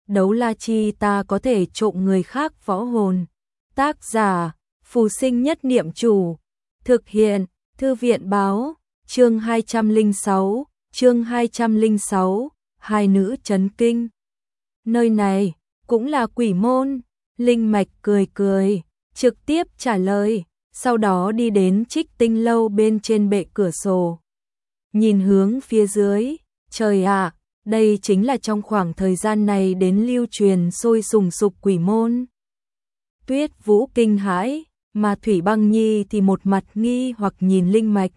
đấu la chi ta có thể trộm người khác võ hồn. Tác giả, Phù Sinh Nhất Niệm Chủ. Thực hiện, Thư viện báo, chương 206, hai nữ chấn kinh. Nơi này, cũng là quỷ môn, Linh Mạch cười cười, trực tiếp trả lời, sau đó đi đến Trích Tinh lâu bên trên bệ cửa sổ. Nhìn hướng phía dưới, trời ạ, đây chính là trong khoảng thời gian này đến lưu truyền sôi sùng sục quỷ môn. Tuyết Vũ kinh hãi, mà Thủy Băng Nhi thì một mặt nghi hoặc nhìn Linh Mạch.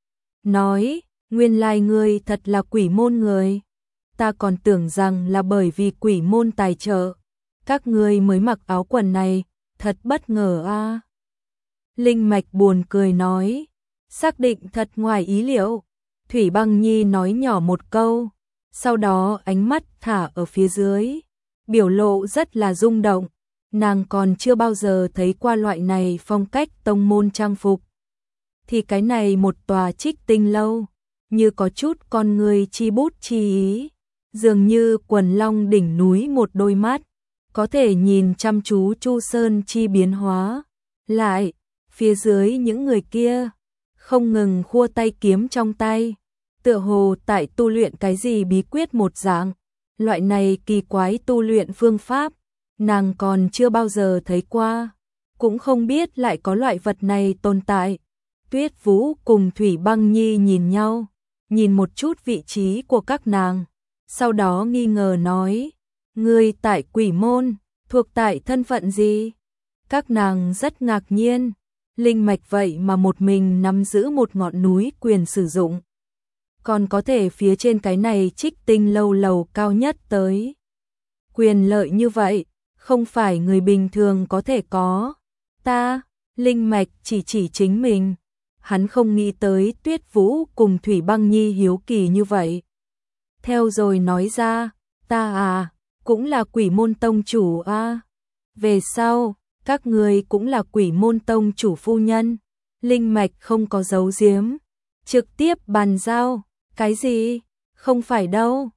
Nói, nguyên lai ngươi thật là quỷ môn người. Ta còn tưởng rằng là bởi vì quỷ môn tài trợ. Các ngươi mới mặc áo quần này, thật bất ngờ a. Linh Mạch buồn cười nói, xác định thật ngoài ý liệu. Thủy Băng Nhi nói nhỏ một câu, sau đó ánh mắt thả ở phía dưới, biểu lộ rất là rung động. Nàng còn chưa bao giờ thấy qua loại này phong cách tông môn trang phục. Thì cái này một tòa Trích Tinh lâu, như có chút con người chi bút chi ý, dường như quần long đỉnh núi một đôi mắt, có thể nhìn chăm chú Chu Sơn chi biến hóa. Lại, phía dưới những người kia, không ngừng khua tay kiếm trong tay, tựa hồ tại tu luyện cái gì bí quyết một dạng. Loại này kỳ quái tu luyện phương pháp, nàng còn chưa bao giờ thấy qua, cũng không biết lại có loại vật này tồn tại. Tuyết Vũ cùng Thủy Băng Nhi nhìn nhau, nhìn một chút vị trí của các nàng, sau đó nghi ngờ nói, ngươi tại quỷ môn, thuộc tại thân phận gì? Các nàng rất ngạc nhiên, Linh Mạch vậy mà một mình nắm giữ một ngọn núi quyền sử dụng. Còn có thể phía trên cái này Trích Tinh lâu lầu cao nhất tới. Quyền lợi như vậy, không phải người bình thường có thể có. Ta, Linh Mạch chỉ chính mình. Hắn không nghĩ tới Tuyết Vũ cùng Thủy Băng Nhi hiếu kỳ như vậy. Theo rồi nói ra, ta cũng là quỷ môn tông chủ a. Về sau, các người cũng là quỷ môn tông chủ phu nhân. Linh Mạch không có giấu giếm, trực tiếp bàn giao. Cái gì? Không phải đâu.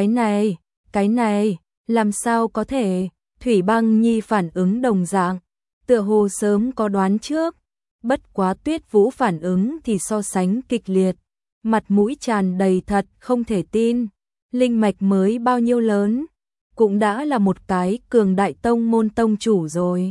Cái này, làm sao có thể? Thủy Băng Nhi phản ứng đồng dạng, tựa hồ sớm có đoán trước. Bất quá Tuyết Vũ phản ứng thì so sánh kịch liệt, mặt mũi tràn đầy thật không thể tin. Linh Mạch mới bao nhiêu lớn, cũng đã là một cái cường đại tông môn tông chủ rồi.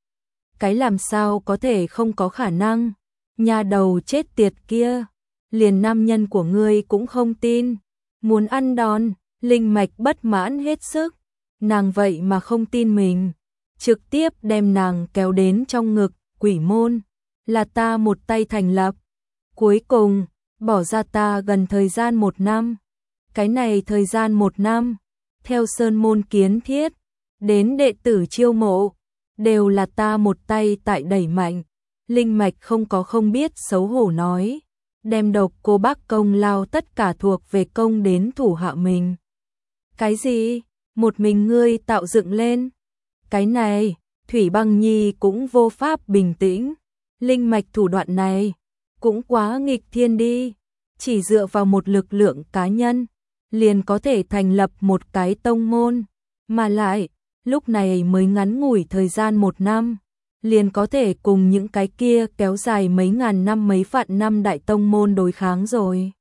Cái làm sao có thể không có khả năng? Nhà đầu chết tiệt kia, liền nam nhân của ngươi cũng không tin, muốn ăn đòn. Linh Mạch bất mãn hết sức, nàng vậy mà không tin mình, trực tiếp đem nàng kéo đến trong ngực. Quỷ môn là ta một tay thành lập, cuối cùng bỏ ra ta gần thời gian 1 năm. Cái này thời gian 1 năm, theo sơn môn kiến thiết đến đệ tử chiêu mộ, đều là ta một tay tại đẩy mạnh. Linh Mạch không biết xấu hổ nói, đem Độc Cô Bác công lao tất cả thuộc về công đến thủ hạ mình. Cái gì? Một mình ngươi tạo dựng lên? Cái này, Thủy Băng Nhi cũng vô pháp bình tĩnh. Linh Mạch thủ đoạn này cũng quá nghịch thiên đi, chỉ dựa vào một lực lượng cá nhân liền có thể thành lập một cái tông môn, mà lại lúc này mới ngắn ngủi thời gian 1 năm, liền có thể cùng những cái kia kéo dài mấy ngàn năm mấy vạn năm đại tông môn đối kháng rồi.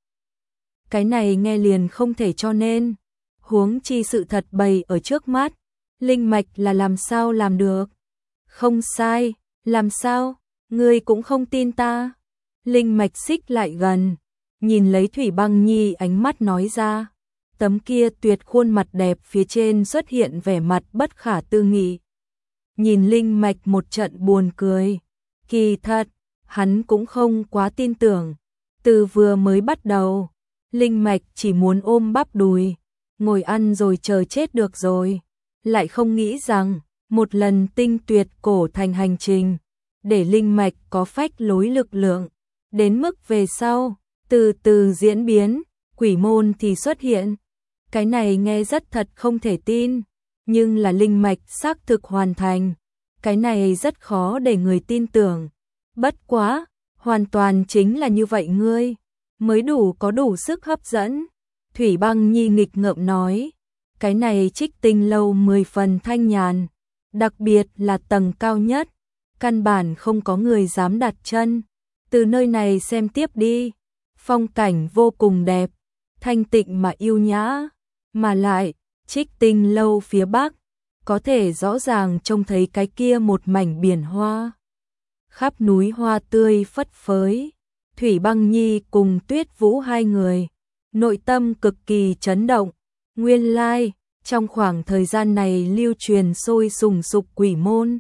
Cái này nghe liền không thể cho nên, huống chi sự thật bày ở trước mắt, Linh Mạch là làm sao làm được? Không sai, làm sao? Ngươi cũng không tin ta? Linh Mạch xích lại gần, nhìn lấy Thủy Băng Nhi ánh mắt nói ra, tấm kia tuyệt khuôn mặt đẹp phía trên xuất hiện vẻ mặt bất khả tư nghị. Nhìn Linh Mạch một trận buồn cười, kỳ thật, hắn cũng không quá tin tưởng. Từ vừa mới bắt đầu, Linh Mạch chỉ muốn ôm bắp đùi, ngồi ăn rồi chờ chết được rồi. Lại không nghĩ rằng, một lần tinh tuyệt cổ thành hành trình, để Linh Mạch có phách lối lực lượng. Đến mức về sau, từ từ diễn biến, quỷ môn thì xuất hiện. Cái này nghe rất thật không thể tin, nhưng là Linh Mạch xác thực hoàn thành. Cái này rất khó để người tin tưởng. Bất quá, hoàn toàn chính là như vậy ngươi mới có đủ sức hấp dẫn. Thủy Băng Nhi nghịch ngợm nói, Cái này Trích Tinh lâu 10 phần thanh nhàn, đặc biệt là tầng cao nhất, căn bản không có người dám đặt chân. Từ nơi này xem tiếp đi, phong cảnh vô cùng đẹp, thanh tịnh mà yêu nhã, mà lại, Trích Tinh lâu phía bắc, có thể rõ ràng trông thấy cái kia một mảnh biển hoa. Khắp núi hoa tươi phất phới, Thủy Băng Nhi cùng Tuyết Vũ hai người, nội tâm cực kỳ chấn động, nguyên lai, trong khoảng thời gian này lưu truyền sôi sùng sục quỷ môn.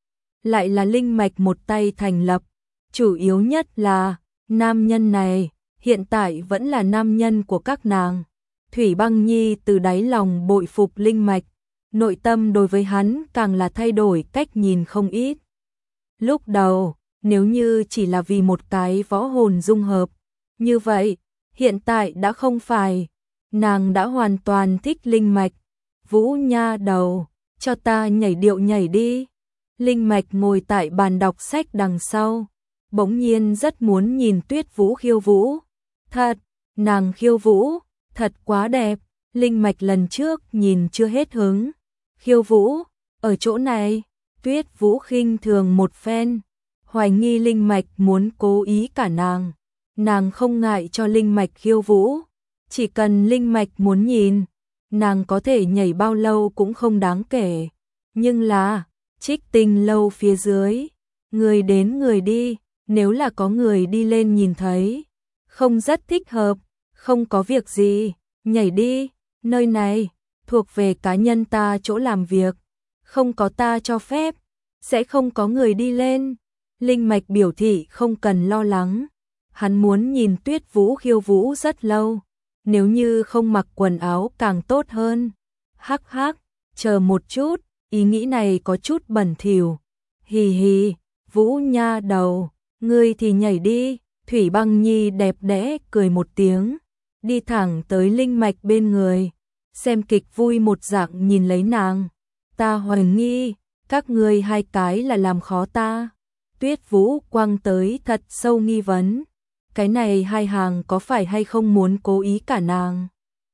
Lại là linh mạch một tay thành lập, chủ yếu nhất là, nam nhân này, hiện tại vẫn là nam nhân của các nàng. Thủy Băng Nhi từ đáy lòng bội phục linh mạch, nội tâm đối với hắn càng là thay đổi cách nhìn không ít. Lúc đầu, nếu như chỉ là vì một cái võ hồn dung hợp, như vậy, hiện tại đã không phải, nàng đã hoàn toàn thích linh mạch. Vũ nha đầu, cho ta nhảy điệu nhảy đi. Linh mạch ngồi tại bàn đọc sách đằng sau, bỗng nhiên rất muốn nhìn Tuyết Vũ khiêu vũ. Thật, nàng khiêu vũ, thật quá đẹp. Linh mạch lần trước nhìn chưa hết hứng. Khiêu vũ, ở chỗ này, Tuyết Vũ khinh thường một phen, hoài nghi linh mạch muốn cố ý cả nàng. Nàng không ngại cho linh mạch khiêu vũ, chỉ cần linh mạch muốn nhìn, nàng có thể nhảy bao lâu cũng không đáng kể. Nhưng là, Trích Tinh lâu phía dưới, người đến người đi, nếu là có người đi lên nhìn thấy, không rất thích hợp, không có việc gì, nhảy đi, nơi này, thuộc về cá nhân ta chỗ làm việc, không có ta cho phép, sẽ không có người đi lên. Linh mạch biểu thị không cần lo lắng, hắn muốn nhìn Tuyết Vũ khiêu vũ rất lâu, nếu như không mặc quần áo càng tốt hơn. Hắc hắc, chờ một chút, ý nghĩ này có chút bẩn thỉu. Hì hì, Vũ nha đầu, ngươi thì nhảy đi. Thủy Băng Nhi đẹp đẽ cười một tiếng, đi thẳng tới linh mạch bên người, xem kịch vui một dạng nhìn lấy nàng. Ta hoài nghi, các ngươi hai cái là làm khó ta. Tuyết Vũ quăng tới thật sâu nghi vấn, cái này hai hàng có phải hay không muốn cố ý cả nàng?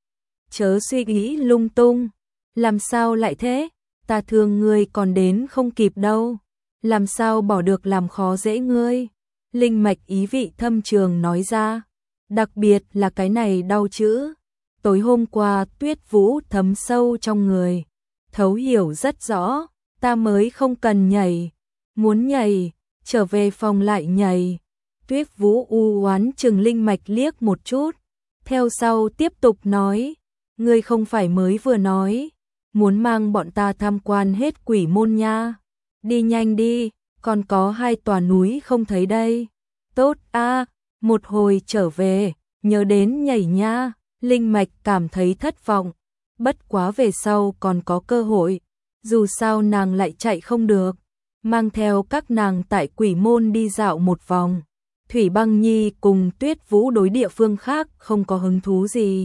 Chớ suy nghĩ lung tung, làm sao lại thế? Ta thương ngươi còn đến không kịp đâu, làm sao bỏ được làm khó dễ ngươi? Linh mạch ý vị thâm trường nói ra, đặc biệt là cái này đau chữ. Tối hôm qua Tuyết Vũ thấm sâu trong người, thấu hiểu rất rõ, ta mới không cần nhảy, muốn nhảy, trở về phòng lại nhảy. Tuyết Vũ u oán chừng linh mạch liếc một chút, theo sau tiếp tục nói, ngươi không phải mới vừa nói, muốn mang bọn ta tham quan hết quỷ môn nha, đi nhanh đi, còn có 2 tòa núi không thấy đây. Tốt a, một hồi trở về, nhớ đến nhảy nha. Linh mạch cảm thấy thất vọng, bất quá về sau còn có cơ hội, dù sao nàng lại chạy không được, mang theo các nàng tại quỷ môn đi dạo một vòng. Thủy Băng Nhi cùng Tuyết Vũ đối địa phương khác không có hứng thú gì,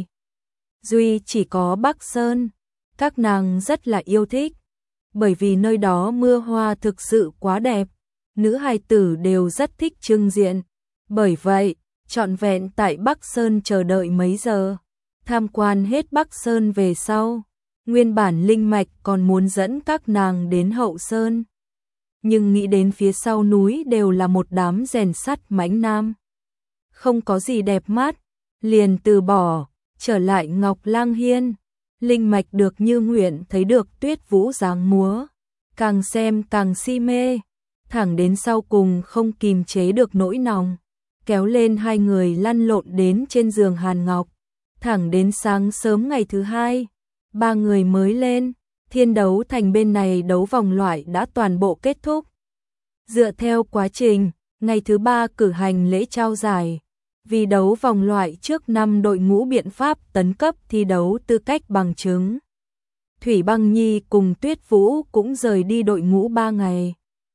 duy chỉ có Bắc Sơn, các nàng rất là yêu thích, bởi vì nơi đó mưa hoa thực sự quá đẹp, nữ hài tử đều rất thích trưng diện, bởi vậy, trọn vẹn tại Bắc Sơn chờ đợi mấy giờ. Tham quan hết Bắc Sơn về sau, nguyên bản linh mạch còn muốn dẫn các nàng đến Hậu Sơn. Nhưng nghĩ đến phía sau núi đều là một đám rèn sắt mãnh nam, không có gì đẹp mắt, liền từ bỏ, trở lại Ngọc Lang Hiên. Linh mạch được như nguyện thấy được Tuyết Vũ dáng múa, càng xem càng si mê, thẳng đến sau cùng không kìm chế được nỗi lòng, kéo lên hai người lăn lộn đến trên giường hàn ngọc. Thẳng đến sáng sớm ngày thứ hai, 3 người mới lên, thiên đấu thành bên này đấu vòng loại đã toàn bộ kết thúc. Dựa theo quá trình, ngày thứ 3 cử hành lễ trao giải, vì đấu vòng loại trước 5 đội ngũ biện pháp tấn cấp thi đấu tư cách bằng chứng. Thủy Băng Nhi cùng Tuyết Vũ cũng rời đi đội ngũ 3 ngày.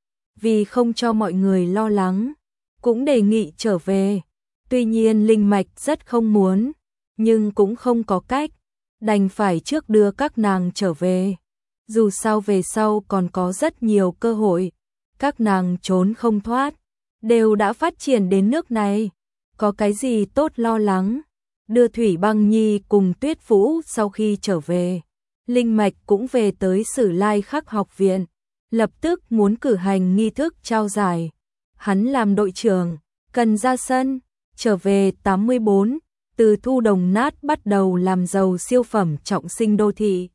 Vì không cho mọi người lo lắng, cũng đề nghị trở về. Tuy nhiên linh mạch rất không muốn, nhưng cũng không có cách, đành phải trước đưa các nàng trở về. Dù sao về sau còn có rất nhiều cơ hội, các nàng trốn không thoát, đều đã phát triển đến nước này, có cái gì tốt lo lắng. Đưa Thủy Băng Nhi cùng Tuyết Vũ sau khi trở về, Linh Mạch cũng về tới Sử Lai Khắc học viện, lập tức muốn cử hành nghi thức trao giải. Hắn làm đội trưởng, cần ra sân, trở về 84, từ thu đồng nát bắt đầu làm giàu siêu phẩm trọng sinh đô thị.